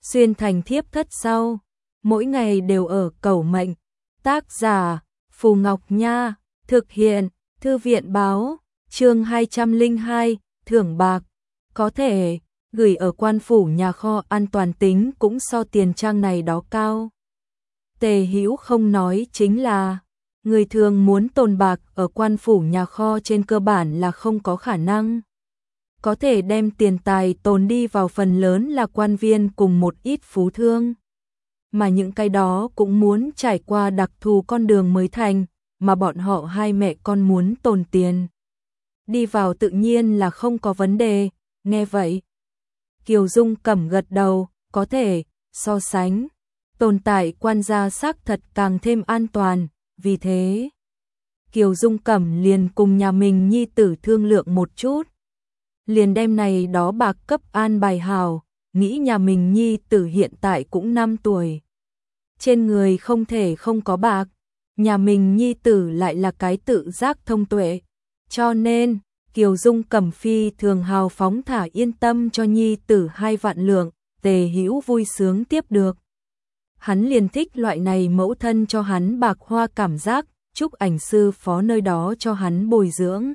xuyên thành thiếp thất sau, mỗi ngày đều ở cầu mệnh. Tác giả Phù Ngọc Nha, thực hiện Thư viện báo, chương 202, thưởng bạc, có thể gửi ở quan phủ nhà kho an toàn tính cũng so tiền trang này đó cao. Tề Hữu không nói chính là, người thường muốn tồn bạc ở quan phủ nhà kho trên cơ bản là không có khả năng. Có thể đem tiền tài tồn đi vào phần lớn là quan viên cùng một ít phú thương. Mà những cái đó cũng muốn trải qua đặc thù con đường mới thành, mà bọn họ hai mẹ con muốn tồn tiền. Đi vào tự nhiên là không có vấn đề, nghe vậy. Kiều Dung Cẩm gật đầu, có thể, so sánh. Tồn tại quan gia xác thật càng thêm an toàn, vì thế. Kiều Dung Cẩm liền cùng nhà mình nhi tử thương lượng một chút. Liền đem này đó bạc cấp an bài hào, nghĩ nhà mình nhi tử hiện tại cũng 5 tuổi. Trên người không thể không có bạc, nhà mình nhi tử lại là cái tự giác thông tuệ. Cho nên, Kiều Dung Cẩm phi thường hào phóng thả yên tâm cho nhi tử 2 vạn lượng, Tề Hữu vui sướng tiếp được. Hắn liền thích loại này mẫu thân cho hắn bạc hoa cảm giác, chúc ảnh sư phó nơi đó cho hắn bồi dưỡng.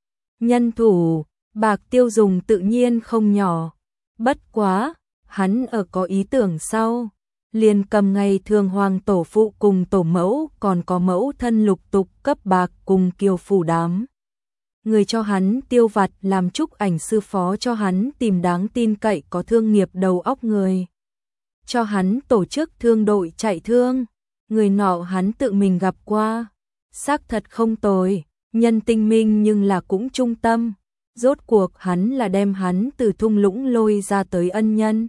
Nhân thủ, bạc tiêu dùng tự nhiên không nhỏ. Bất quá, hắn ở có ý tưởng sau. Liền cầm ngày thường hoàng tổ phụ cùng tổ mẫu còn có mẫu thân lục tục cấp bạc cùng kiều phủ đám. Người cho hắn tiêu vặt làm chúc ảnh sư phó cho hắn tìm đáng tin cậy có thương nghiệp đầu óc người. Cho hắn tổ chức thương đội chạy thương, người nọ hắn tự mình gặp qua. Xác thật không tồi, nhân tinh minh nhưng là cũng trung tâm. Rốt cuộc hắn là đem hắn từ thung lũng lôi ra tới ân nhân.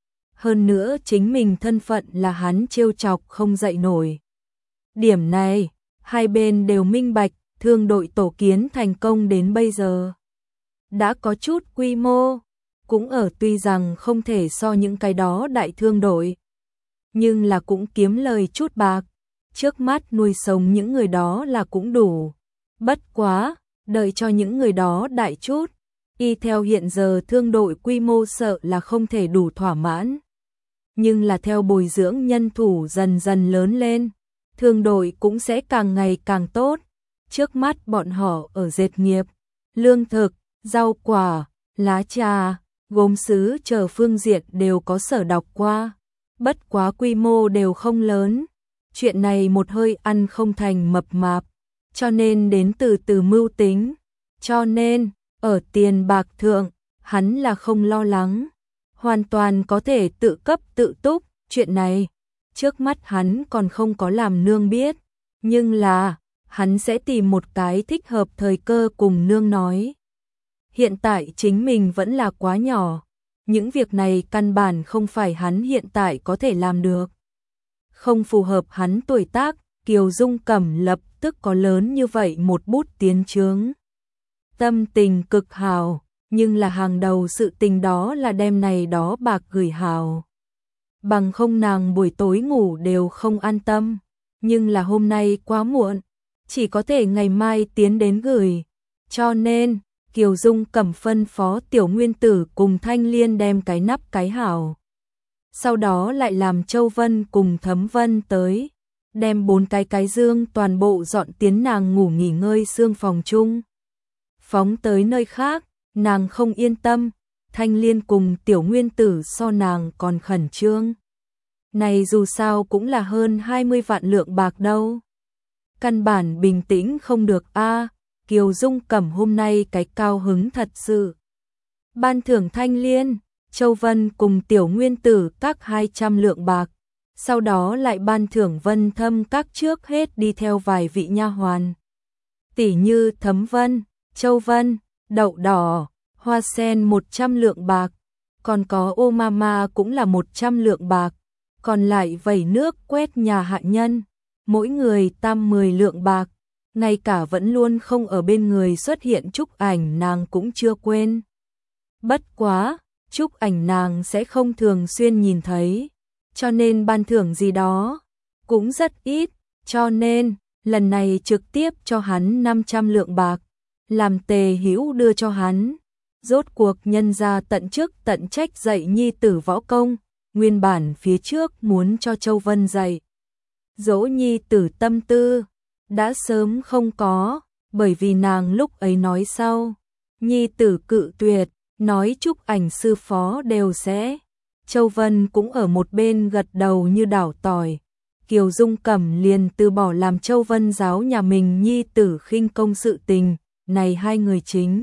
Hơn nữa chính mình thân phận là hắn trêu chọc không dậy nổi. Điểm này, hai bên đều minh bạch, thương đội tổ kiến thành công đến bây giờ. Đã có chút quy mô, cũng ở tuy rằng không thể so những cái đó đại thương đội. Nhưng là cũng kiếm lời chút bạc, trước mắt nuôi sống những người đó là cũng đủ. Bất quá, đợi cho những người đó đại chút, y theo hiện giờ thương đội quy mô sợ là không thể đủ thỏa mãn. Nhưng là theo bồi dưỡng nhân thủ dần dần lớn lên, thương đội cũng sẽ càng ngày càng tốt. Trước mắt bọn họ ở dệt nghiệp, lương thực, rau quả, lá trà, gốm sứ chờ phương diện đều có sở đọc qua. Bất quá quy mô đều không lớn. Chuyện này một hơi ăn không thành mập mạp, cho nên đến từ từ mưu tính. Cho nên, ở tiền bạc thượng, hắn là không lo lắng. Hoàn toàn có thể tự cấp tự túc, chuyện này. Trước mắt hắn còn không có làm nương biết. Nhưng là, hắn sẽ tìm một cái thích hợp thời cơ cùng nương nói. Hiện tại chính mình vẫn là quá nhỏ. Những việc này căn bản không phải hắn hiện tại có thể làm được. Không phù hợp hắn tuổi tác, Kiều Dung Cẩm lập tức có lớn như vậy một bút tiến chướng. Tâm tình cực hào, nhưng là hàng đầu sự tình đó là đem này đó bạc gửi hào. Bằng không nàng buổi tối ngủ đều không an tâm, nhưng là hôm nay quá muộn, chỉ có thể ngày mai tiến đến gửi. Cho nên, Kiều Dung Cẩm phân phó Tiểu Nguyên Tử cùng Thanh Liên đem cái nắp cái hào. Sau đó lại làm Châu Vân cùng Thấm Vân tới, đem 4 cái dương toàn bộ dọn tiến nàng ngủ nghỉ ngơi xương phòng chung. Phóng tới nơi khác, nàng không yên tâm, Thanh Liên cùng Tiểu Nguyên Tử so nàng còn khẩn trương. Này dù sao cũng là hơn 20 vạn lượng bạc đâu. Căn bản bình tĩnh không được a. Kiều Dung Cẩm hôm nay cái cao hứng thật sự. Ban thưởng Thanh Liên, Châu Vân cùng Tiểu Nguyên Tử các 200 lượng bạc. Sau đó lại ban thưởng Vân Thâm các trước hết đi theo vài vị nha hoàn. Tỷ như Thấm Vân, Châu Vân, Đậu Đỏ, Hoa Sen 100 lượng bạc. Còn có Ô Mama cũng là 100 lượng bạc. Còn lại vẩy nước quét nhà hạ nhân, mỗi người tam 10 lượng bạc. Ngay cả vẫn luôn không ở bên người xuất hiện Trúc Ảnh nàng cũng chưa quên. Bất quá, Trúc Ảnh nàng sẽ không thường xuyên nhìn thấy, cho nên ban thưởng gì đó cũng rất ít, cho nên lần này trực tiếp cho hắn 500 lượng bạc, làm Tề Hữu đưa cho hắn. Rốt cuộc nhân gia tận chức tận trách dạy nhi tử võ công, nguyên bản phía trước muốn cho Châu Vân dạy dỗ nhi tử tâm tư, đã sớm không có, bởi vì nàng lúc ấy nói sau, nhi tử cự tuyệt, nói chúc ảnh sư phó đều sẽ. Châu Vân cũng ở một bên gật đầu như đảo tỏi. Kiều Dung Cẩm liền từ bỏ làm Châu Vân giáo nhà mình nhi tử khinh công sự tình, này hai người chính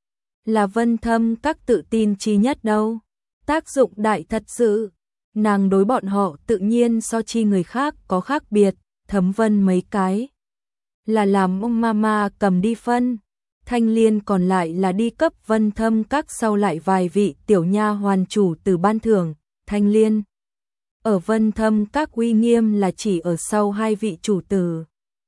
là Vân Thâm các tự tin chi nhất đâu. Tác dụng đại thật sự, nàng đối bọn họ tự nhiên so chi người khác có khác biệt, Thấm Vân mấy cái là làm ông mama cầm đi phân, Thanh Liên còn lại là đi cấp Vân Thâm các sau lại vài vị tiểu nha hoàn chủ từ ban thưởng. Thanh Liên ở Vân Thâm các uy nghiêm là chỉ ở sau hai vị chủ tử,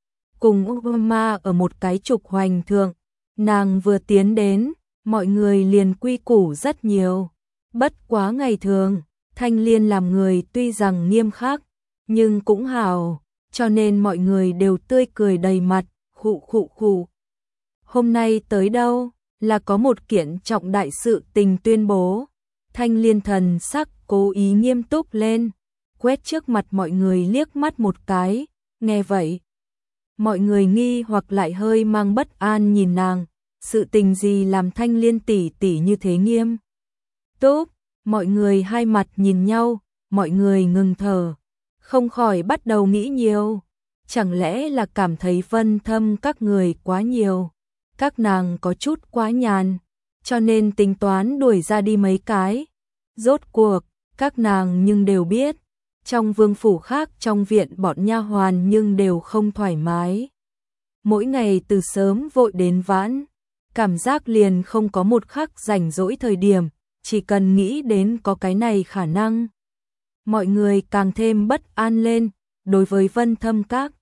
cùng Obama ở một cái trục hoành thượng. Nàng vừa tiến đến, mọi người liền quy củ rất nhiều. Bất quá ngày thường, Thanh Liên làm người tuy rằng nghiêm khắc, nhưng cũng hào, cho nên mọi người đều tươi cười đầy mặt, khụ khụ khụ. Hôm nay tới đâu, là có một kiện trọng đại sự tình tuyên bố. Thanh Liên thần sắc cố ý nghiêm túc lên, quét trước mặt mọi người liếc mắt một cái, nghe vậy. Mọi người nghi hoặc lại hơi mang bất an nhìn nàng, sự tình gì làm Thanh Liên tỷ tỷ như thế nghiêm túc. Mọi người hai mặt nhìn nhau, mọi người ngừng thở, không khỏi bắt đầu nghĩ nhiều. Chẳng lẽ là cảm thấy Vân Thâm các người quá nhiều, các nàng có chút quá nhàn, cho nên tính toán đuổi ra đi mấy cái. Rốt cuộc, các nàng nhưng đều biết, trong vương phủ khác trong viện bọn nha hoàn nhưng đều không thoải mái. Mỗi ngày từ sớm vội đến vãn, cảm giác liền không có một khắc rảnh rỗi thời điểm, chỉ cần nghĩ đến có cái này khả năng. Mọi người càng thêm bất an lên, đối với Vân Thâm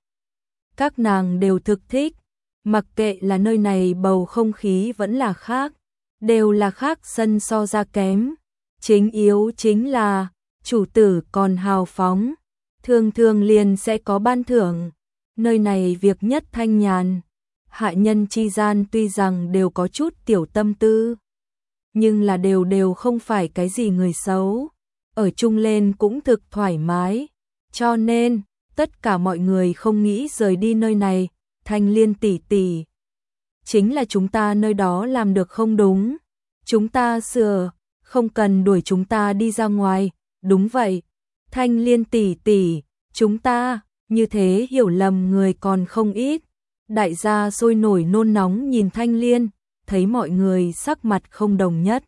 các nàng đều thực thích, mặc kệ là nơi này bầu không khí vẫn là khác, đều là khác sân so ra kém. Chính yếu chính là, chủ tử còn hào phóng, thường thường liền sẽ có ban thưởng. Nơi này việc nhất thanh nhàn, hạ nhân chi gian tuy rằng đều có chút tiểu tâm tư, nhưng là đều không phải cái gì người xấu, ở chung lên cũng thực thoải mái, cho nên tất cả mọi người không nghĩ rời đi nơi này. Thanh Liên tỷ tỷ, chính là chúng ta nơi đó làm được không đúng, chúng ta sửa, không cần đuổi chúng ta đi ra ngoài. Đúng vậy, Thanh Liên tỷ tỷ, chúng ta, như thế hiểu lầm người còn không ít. Đại gia sôi nổi nôn nóng nhìn Thanh Liên, thấy mọi người sắc mặt không đồng nhất,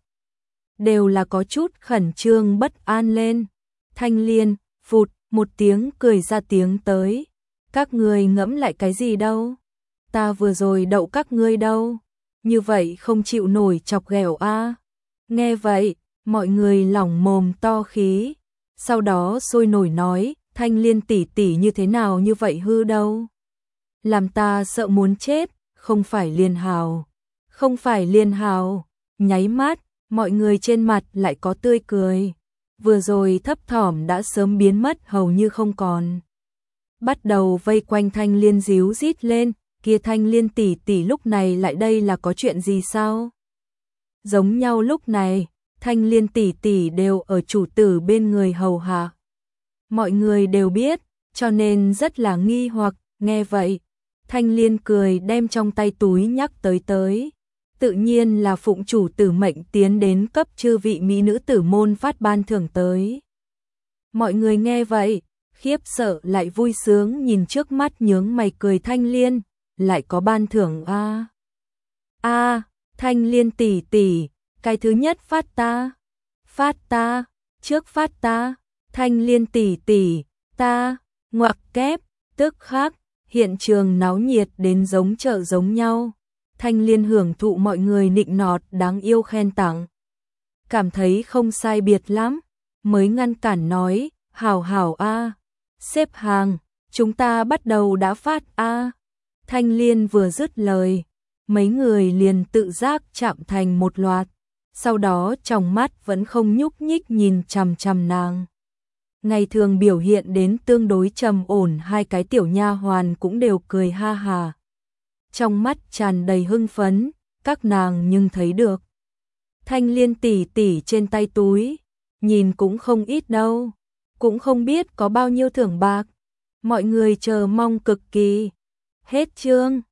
đều là có chút khẩn trương bất an lên. Thanh Liên, phụt, một tiếng cười ra tiếng tới. Các ngươi ngẫm lại cái gì đâu? Ta vừa rồi đậu các ngươi đâu? Như vậy không chịu nổi chọc ghẹo a. Nghe vậy, mọi người lỏng mồm to khí, sau đó sôi nổi nói, Thanh Liên tỷ tỷ như thế nào như vậy hư đâu? Làm ta sợ muốn chết, không phải Liên hào. Không phải Liên hào. Nháy mắt, mọi người trên mặt lại có tươi cười. Vừa rồi thấp thỏm đã sớm biến mất hầu như không còn. Bắt đầu vây quanh Thanh Liên díu rít lên, kia Thanh Liên tỷ tỷ lúc này lại đây là có chuyện gì sao? Giống nhau lúc này, Thanh Liên tỷ tỷ đều ở chủ tử bên người hầu hạ. Mọi người đều biết, cho nên rất là nghi hoặc. Nghe vậy, Thanh Liên cười đem trong tay túi nhắc tới. Tự nhiên là phụng chủ tử mệnh tiến đến cấp chư vị mỹ nữ tử môn phát ban thưởng tới. Mọi người nghe vậy, khiếp sợ lại vui sướng nhìn trước mắt nhướng mày cười Thanh Liên, lại có ban thưởng a. Thanh Liên tỷ tỷ, cái thứ nhất phát ta, trước phát ta, Thanh Liên tỷ tỷ, ta, ngoặc kép, tức khắc, hiện trường náo nhiệt đến giống chợ giống nhau. Thanh Liên hưởng thụ mọi người nịnh nọt đáng yêu khen tặng, cảm thấy không sai biệt lắm, mới ngăn cản nói, hảo a, xếp hàng, chúng ta bắt đầu đã phát a. Thanh Liên vừa dứt lời, mấy người liền tự giác chạm thành một loạt, sau đó trong mắt vẫn không nhúc nhích nhìn chằm chằm nàng. Ngày thường biểu hiện đến tương đối trầm ổn hai cái tiểu nha hoàn cũng đều cười ha hà. Trong mắt tràn đầy hưng phấn, các nàng nhưng thấy được. Thanh Liên tỷ tỷ trên tay túi, nhìn cũng không ít đâu, cũng không biết có bao nhiêu thưởng bạc. Mọi người chờ mong cực kỳ. Hết chương.